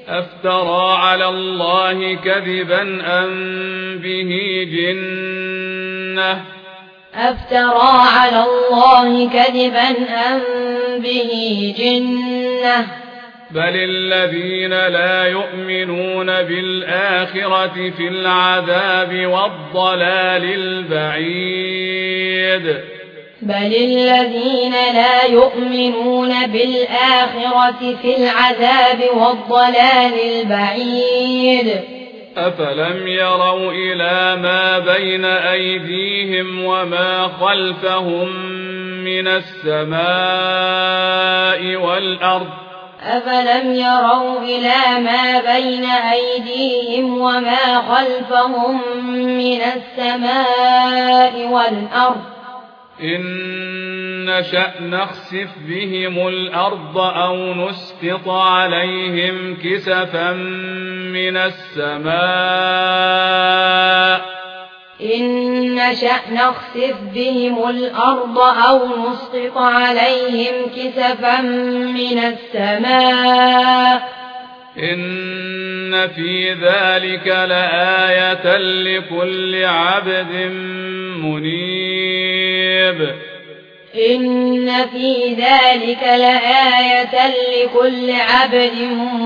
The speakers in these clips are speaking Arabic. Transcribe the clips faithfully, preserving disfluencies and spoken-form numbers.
أفترى على الله كذبا أم به جنة أفترى على الله كذبا أم به جنة بل الذين لا يؤمنون بالآخرة في العذاب والضلال البعيد بل الذين لا يؤمنون بالآخرة في العذاب والضلال البعيد أفلم يروا إلى ما بين أيديهم وما خلفهم من السماء والأرض أفلم يروا إلى ما بين أيديهم وما خلفهم من السماء والأرض إن نشأ نخسف بهم الأرض أو نسقط عليهم كسفا من السماء إن نشأ نخسف بهم الأرض أو نسقط عليهم كسفا من السماء إن في ذلك لآية لكل عبد منيب إن في ذلك لآية لكل عبد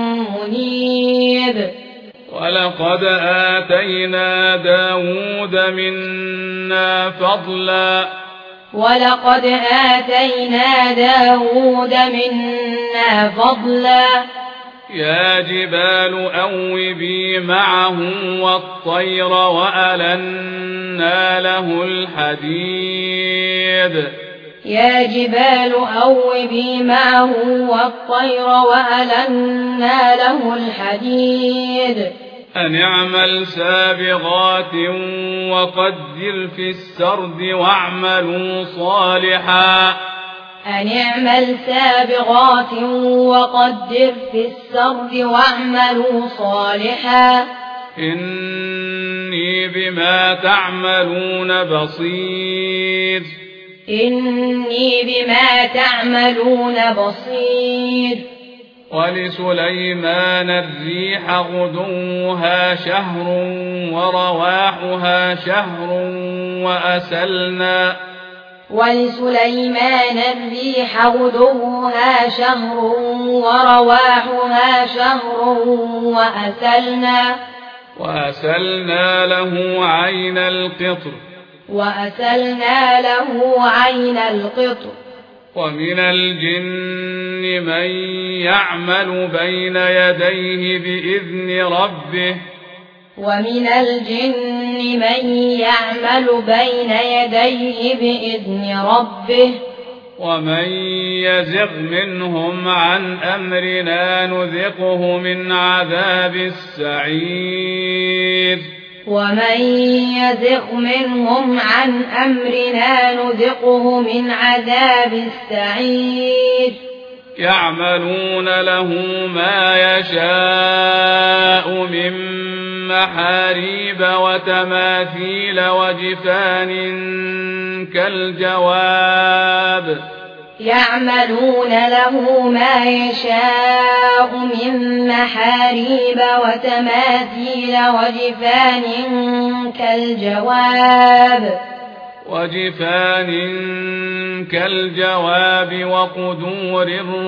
منيب ولقد آتينا داود منا فضلا ولقد آتينا داود منا فضلا يا جبال أوبي معه والطير وألنا له الحديد يا جبال أوبي معه والطير وألنا له الحديد أن اعمل سابغات وقدر في السرد واعملوا صالحا أن اعمل سابغات وقدر في السرد واعملوا صالحا إني بما تعملون بصير إني بما تعملون بصير ولسليمان الريح غدوها شهر ورواحها شهر وأسلنا ولسليمان الريح غدوها شهر ورواحها شهر وأسلنا وأسلنا له عين القطر وأسلنا له عين القطر ومن الجن من يعمل بين يديه بإذن ربه ومن الجن من يعمل بين يديه بإذن ربه ومن يزغ منهم عن أمرنا نذقه من عذاب السعير ومن يزغ منهم عن أمرنا نذقه من عذاب السعير يعملون له ما يشاء من محاريب وتماثيل وجفان كالجواب يعملون له ما يشاء من محاريب وتماثيل وجفان كالجواب وجفان كالجواب وقدور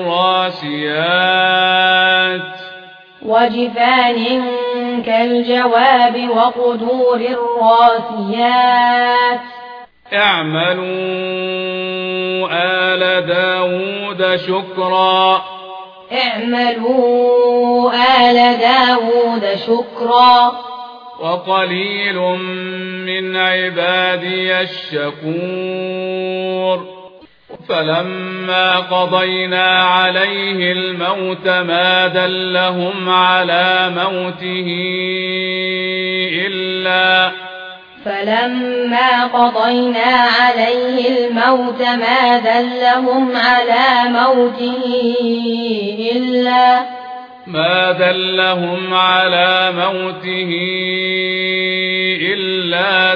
الراسيات وجفان كالجواب وقدور الراسيات اعملوا آل داود شكرا اعملوا آل داود شكرا وقليل من عبادي الشكور فلما قضينا عليه الموت ما دلهم على موته إلا فلما قضينا عليه الموت ما دلهم على موته إلا ما دلهم على موته إلا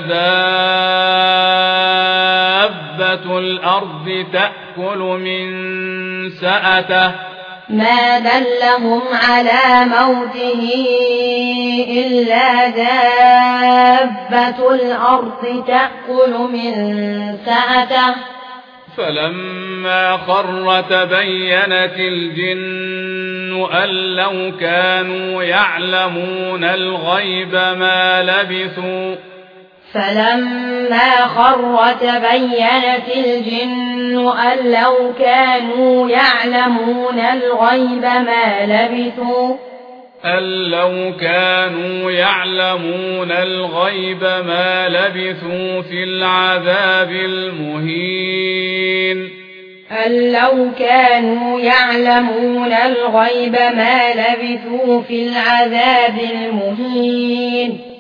دابة الأرض تأكل من سأته ما دلهم على موته إلا دابة الأرض تأكل من سأته فلما خر تبينت الجن أن لو كانوا يعلمون الغيب ما لبثوا فلما خر تبينت الجن أن لو كانوا يعلمون الغيب ما لبثوا أن لو كانوا يعلمون الغيب ما لبثوا في العذاب المهين أن لو كانوا يعلمون الغيب ما لبثوا في العذاب المهين